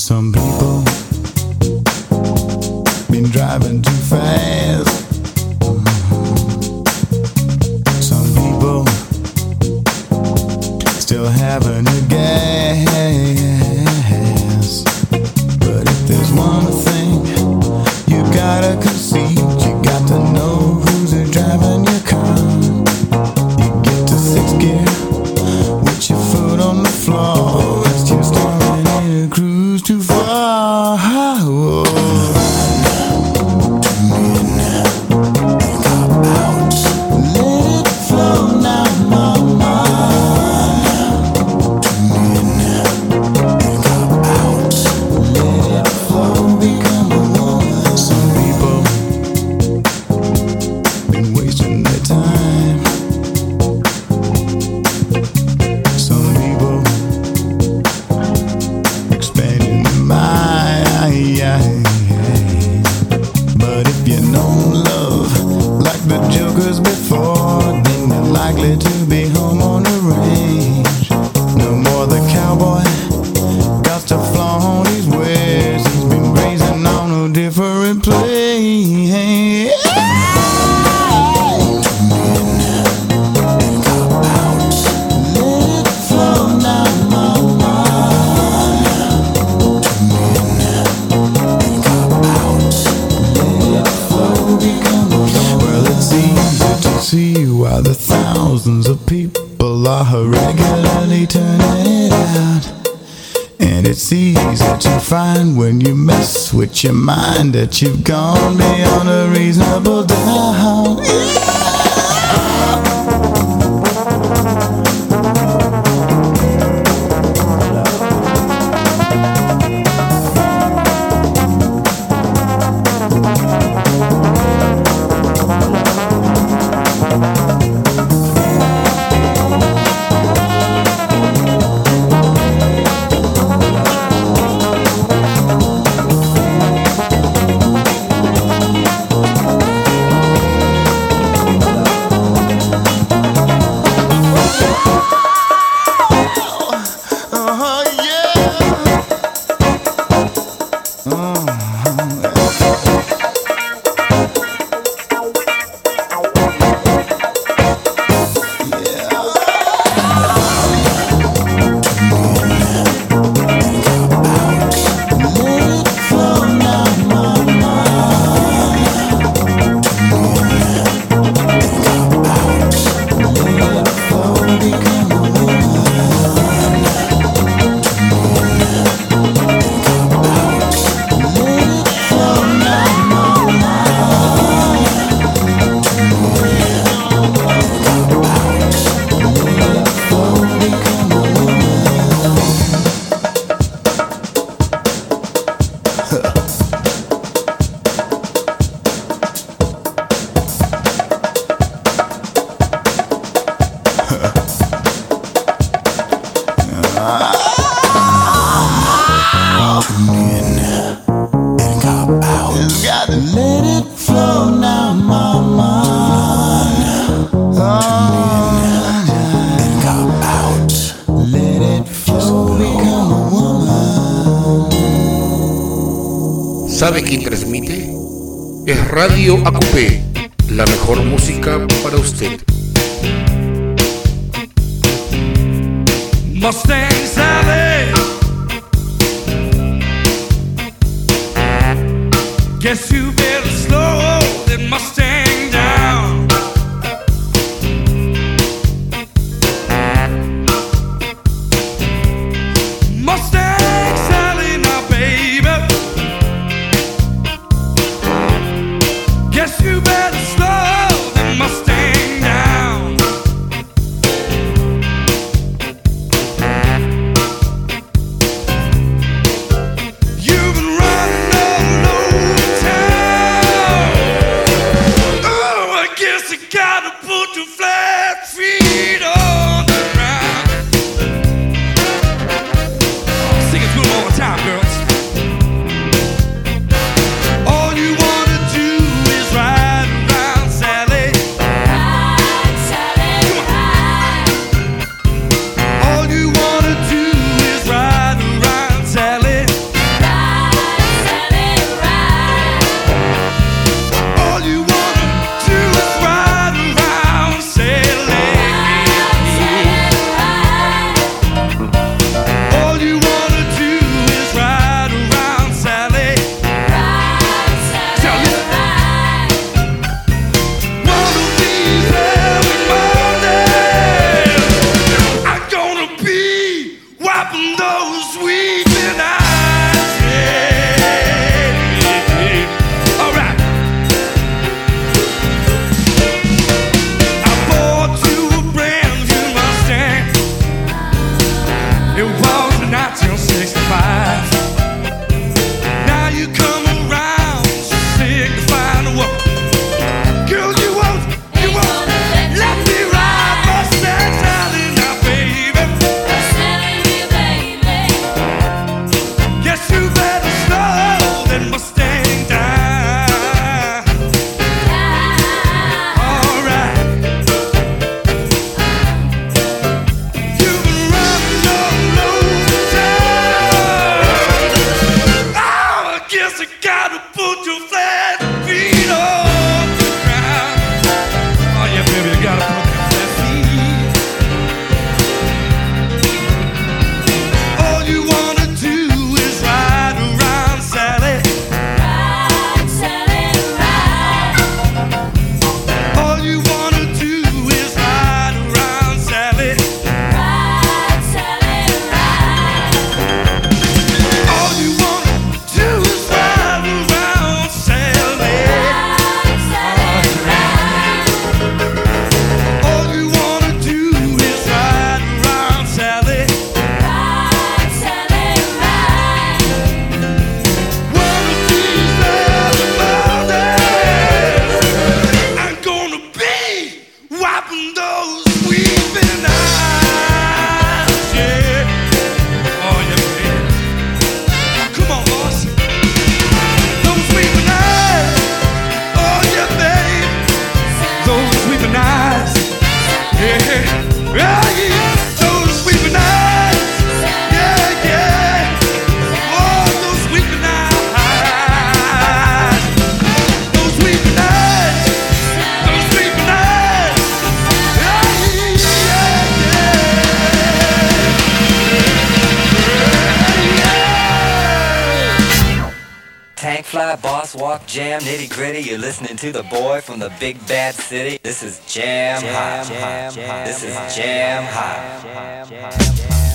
Some people been driving too fast. Some people still having a gas. But if there's one thing you gotta concede, you got to know who's driving your car. You get to sixth gear with your foot on the floor. It's you starting in a cruise too far. Whoa. Regularly turning it out, and it's easy to find when you mess with your mind that you've gone beyond a reasonable doubt. ¿Sabe quién transmite? Es Radio AQP, la mejor música para usted. Mustang Sally, guess you better slow that Mustang down. Mustang Sally, now baby, guess you better slow that Mustang down. You've been running all over town. Fly, boss, walk, jam, nitty gritty. You're listening to the boy from the big bad city. This is Jam Hot. This is Jam Hot.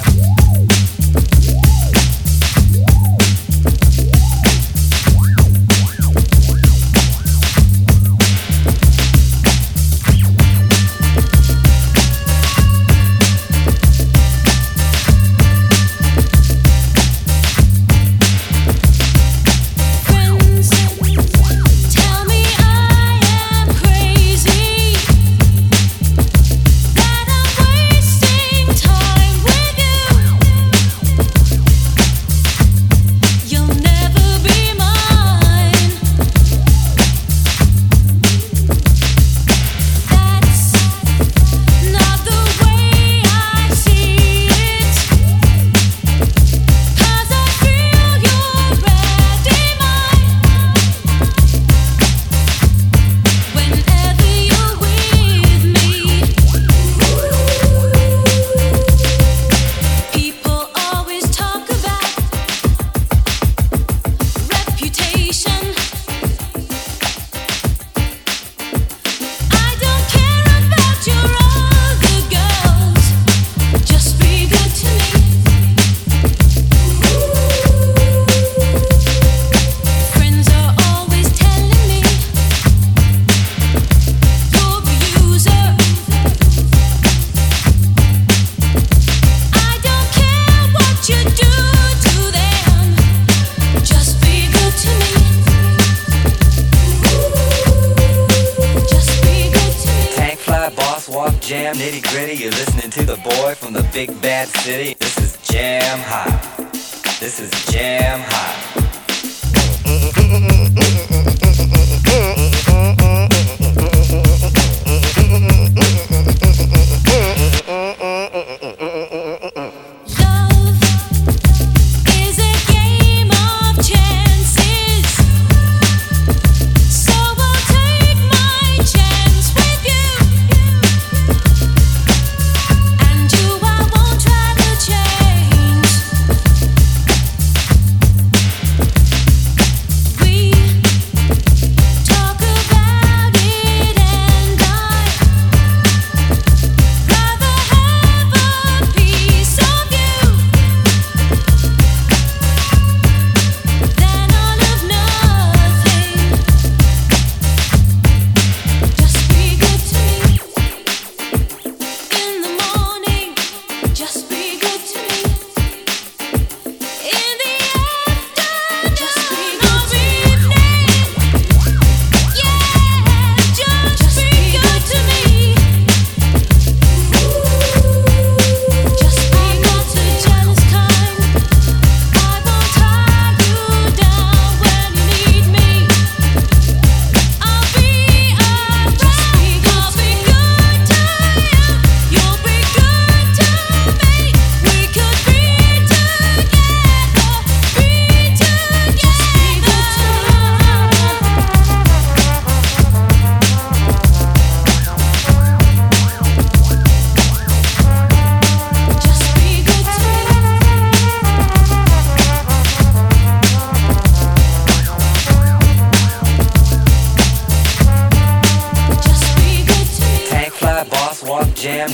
Jam, nitty gritty, you're listening to the boy from the big bad city. This is Jam Hot. This is Jam Hot.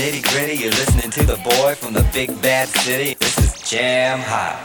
nitty gritty. You're listening to the boy from the big bad city. This is Jam High.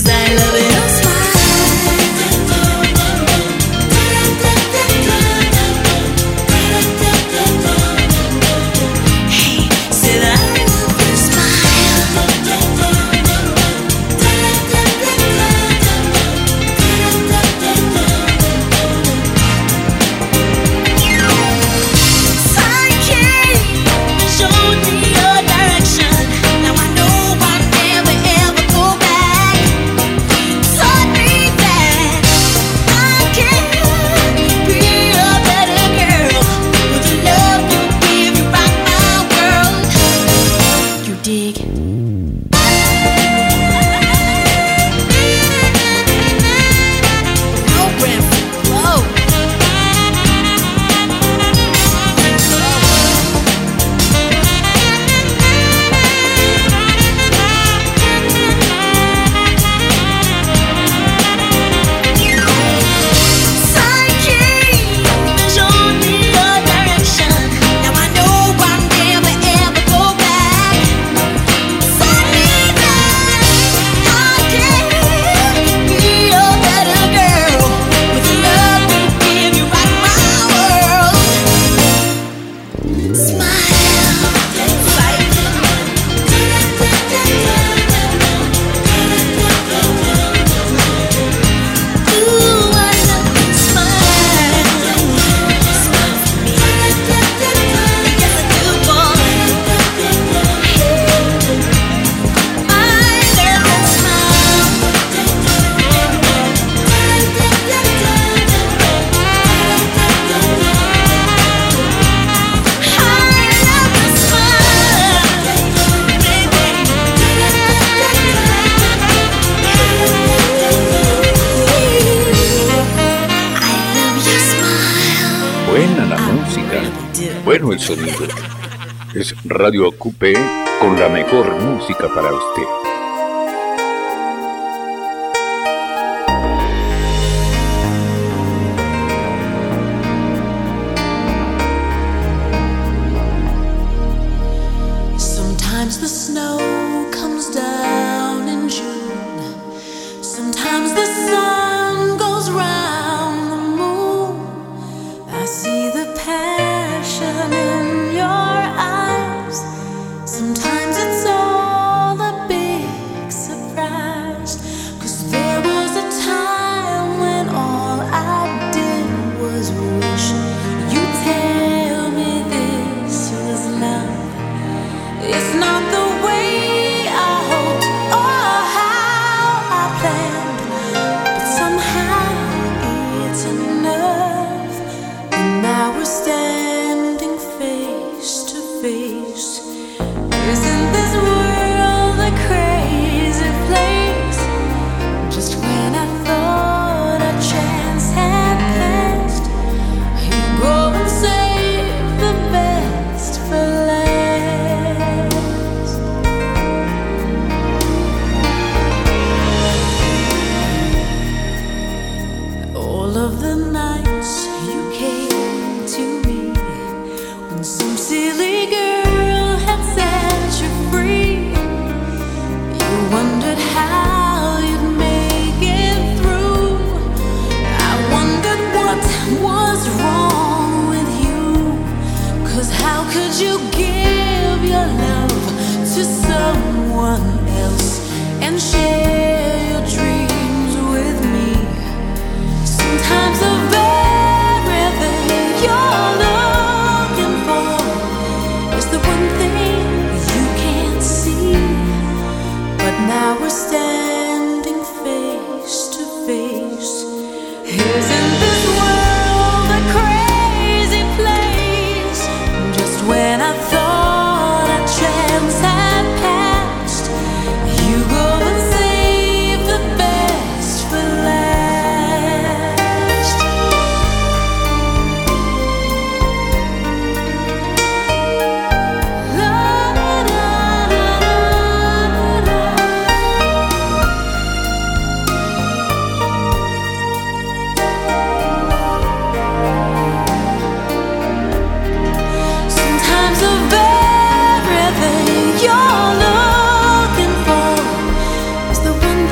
Bueno el sonido. Es Radio Coupé con la mejor música para usted. Sometimes the snow comes down in June. Sometimes the sun goes round the moon. I see the passion in your eyes. Sometimes it's all a big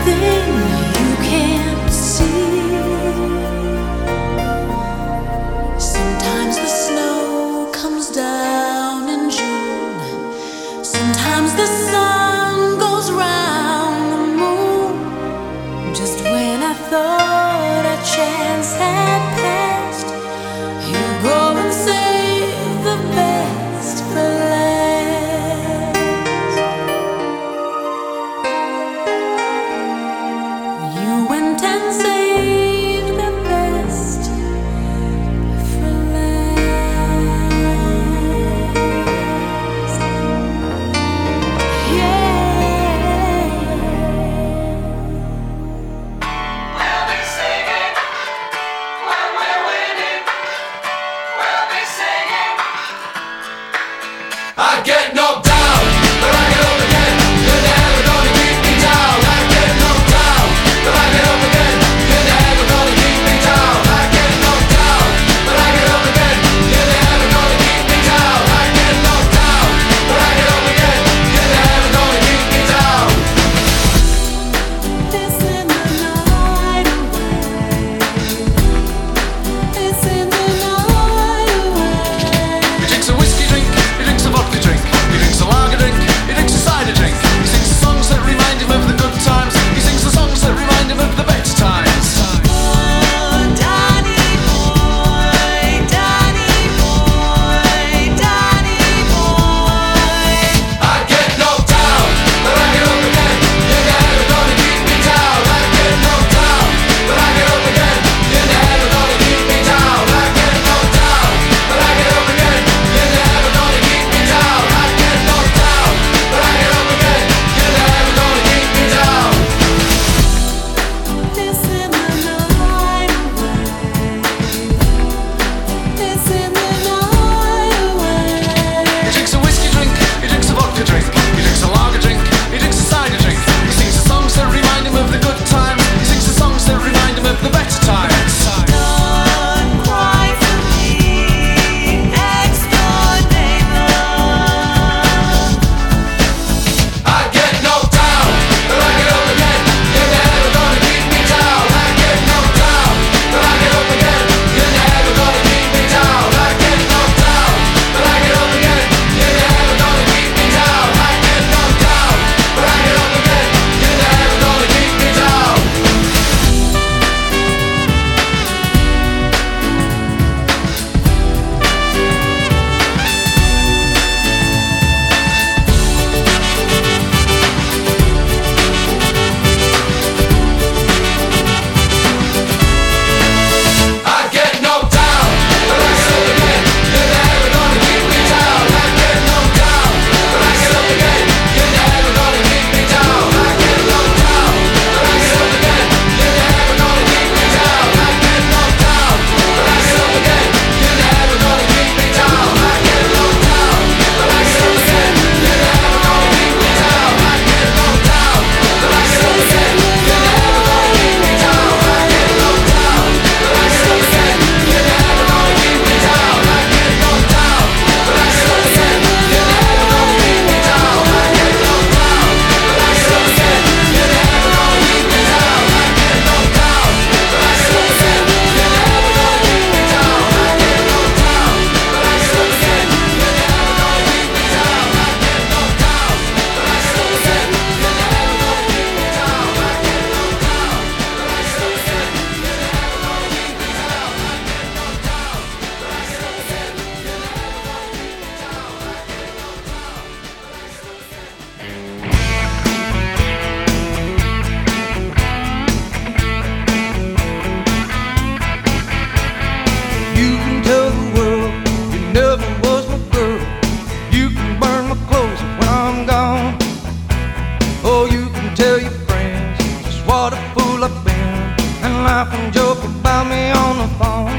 laugh and joke about me on the phone.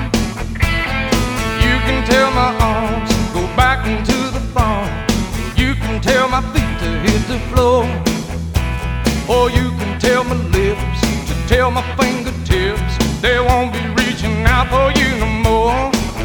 You can tell my arms go back into the phone. You can tell my feet to hit the floor. Or you can tell my lips to tell my fingertips they won't be reaching out for you no more.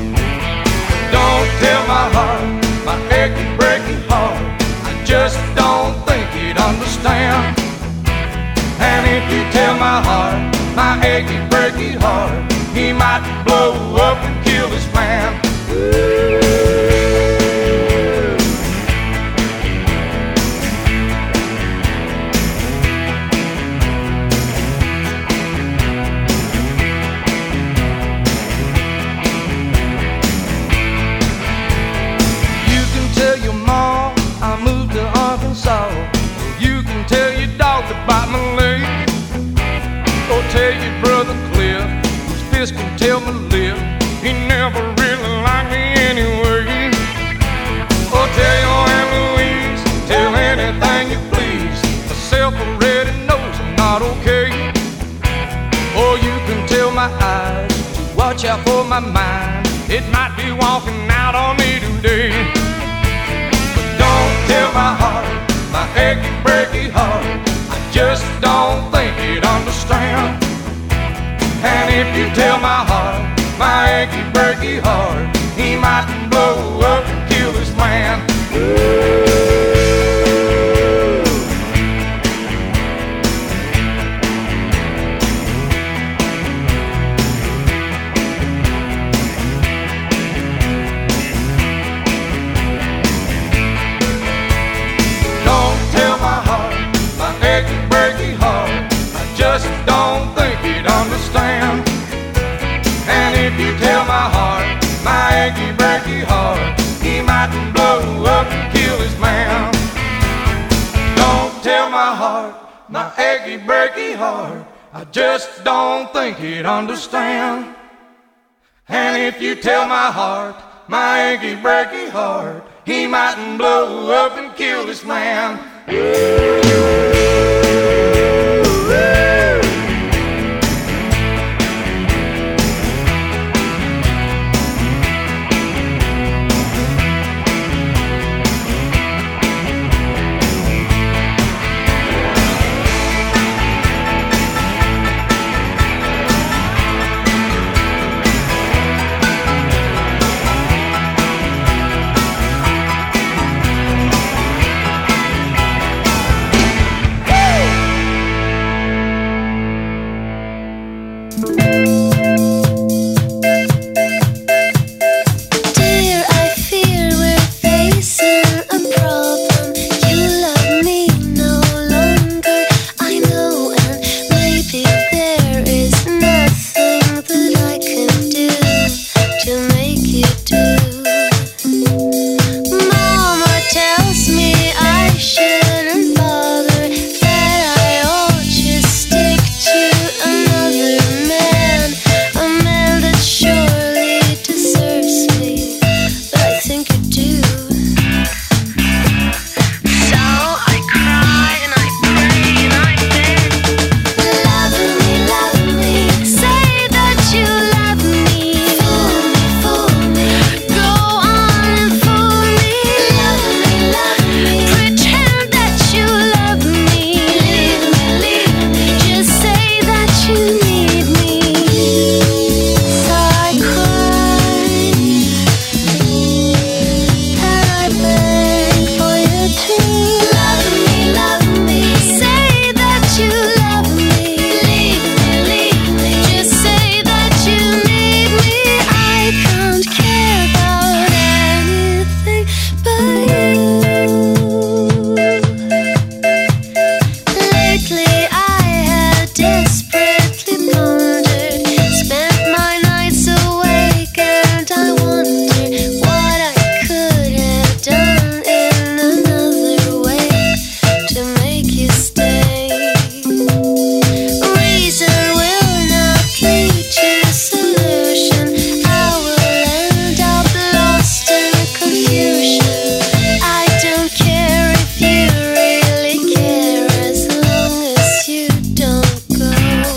Don't tell my heart, my achy, breaking heart, I just don't think he'd understand. And if you tell my heart, my achy, breaky heart, he might blow up and kill this man. You can tell your mom I moved to Arkansas. You can tell your dog to bite my leg. Or tell your brother Cliff, whose fist can tell my lip, he never really liked me anyway. Or tell your Aunt Louise, tell anything you please, myself already knows I'm not okay. Or you can tell my eyes to watch out for my mind, it might be walking out on me today. But don't tell my heart, my achy, breaky heart, I just don't think he'd understand. And if you tell my heart, my achy, breaky heart, he might blow up and kill this man. Don't tell my heart, my achy, breaky heart, I just don't think he'd understand. And if you tell my heart, my achy, breaky heart, he might blow up and kill his man. Don't tell my heart, my achy, breaky heart, I just don't think he'd understand. And if you tell my heart, my achy, breaky heart, he might blow up and kill this man. Go.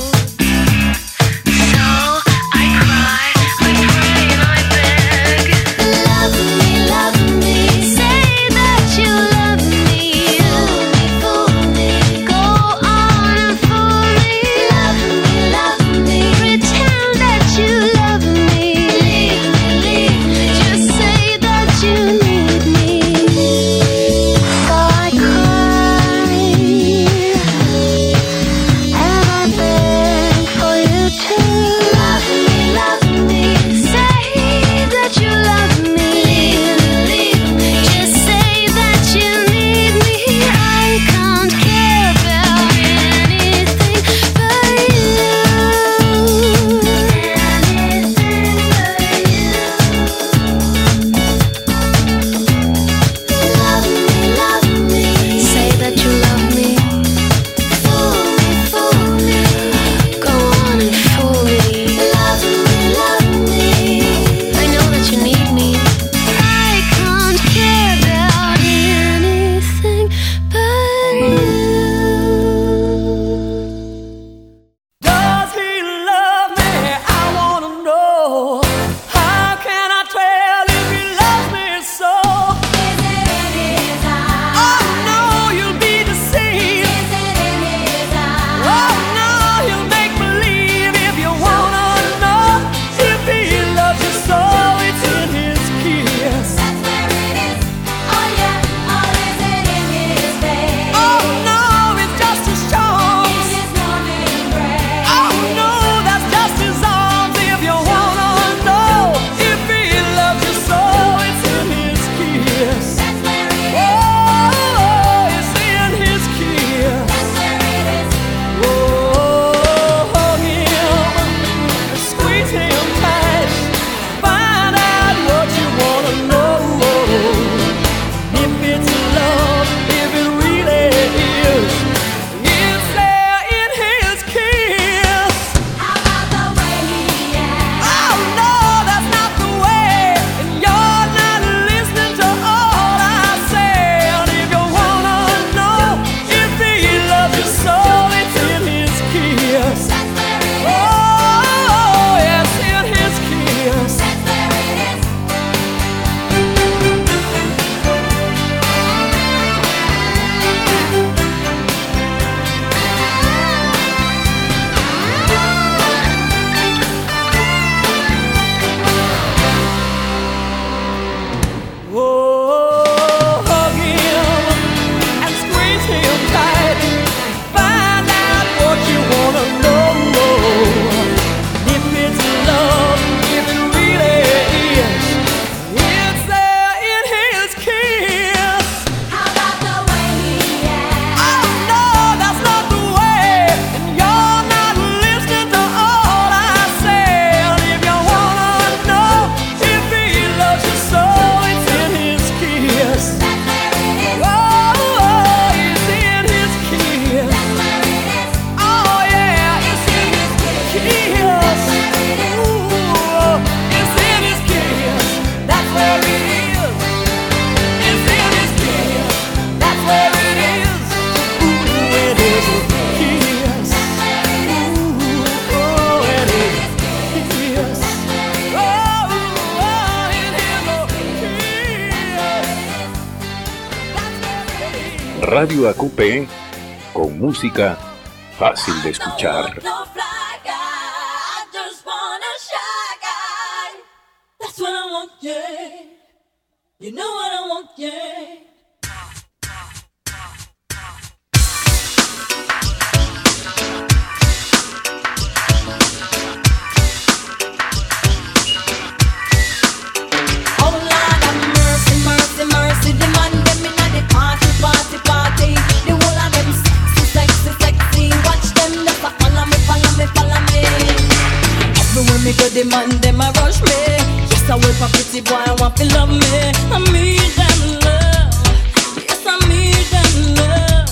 Radio AQP con música fácil de escuchar. You know what I want, yeah. Oh Lord have mercy, mercy, mercy. The man them inna the party, party, party. The whole of them sexy, sexy, sexy. Watch them, they follow me, follow me, follow me. Everywhere me go, the man them a rush me. Yes, I wait for pretty boy, I want to love me. I need them love. Yes, I need them love.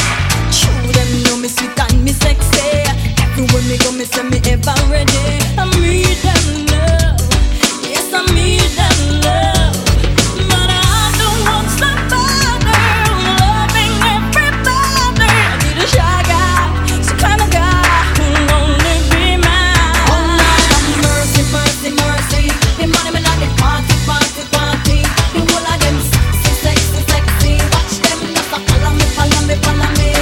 True, them know me sweet and me sexy. Everywhere me go, me say me ever ready. I need them love. Yes, I need them love. But I don't want somebody loving everybody. I need a shy guy, some kind of guy who'll only be mine. Oh Lord have mercy, mercy, mercy. The money me not the party, party, party. The whole of them sexy, sexy, sexy. Watch them just follow me, follow me, follow me.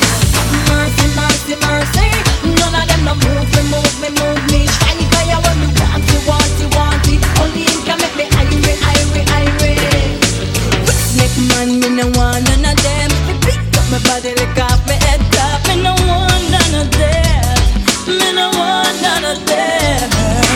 Mercy, mercy, mercy. None of them no move me, move me, move me. Shy guy when me want it, want it, want it. Only him can make me irate, irate, irate. Neck man, me no want none of them. Me pick up my body, lick off my head top. Me no want none of them. Me no want none of them.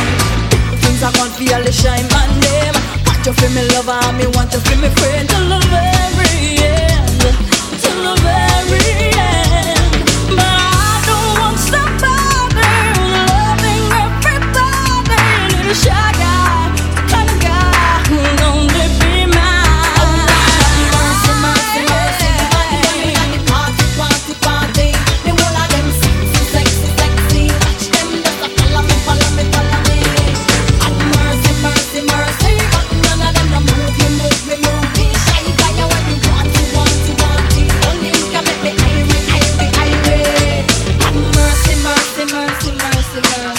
Things I can't feel the shine on them. Want you feel me lover, me want you feel me friend. Till the very end, till the very end. But I don't want somebody loving everybody. Need a shy guy, the kind of guy who'll only be mine. Oh Lord have mercy, mercy, mercy. The money party, party, party. The whole of them sexy, sexy, sexy. Watch them just follow me, follow me, follow me. Have mercy, mercy, mercy. But none of them no move me, move me, move me. Shy guy when you want it, want it, want it. Only you can make me irate, irate, irate. Have mercy, mercy, mercy, mercy, mercy.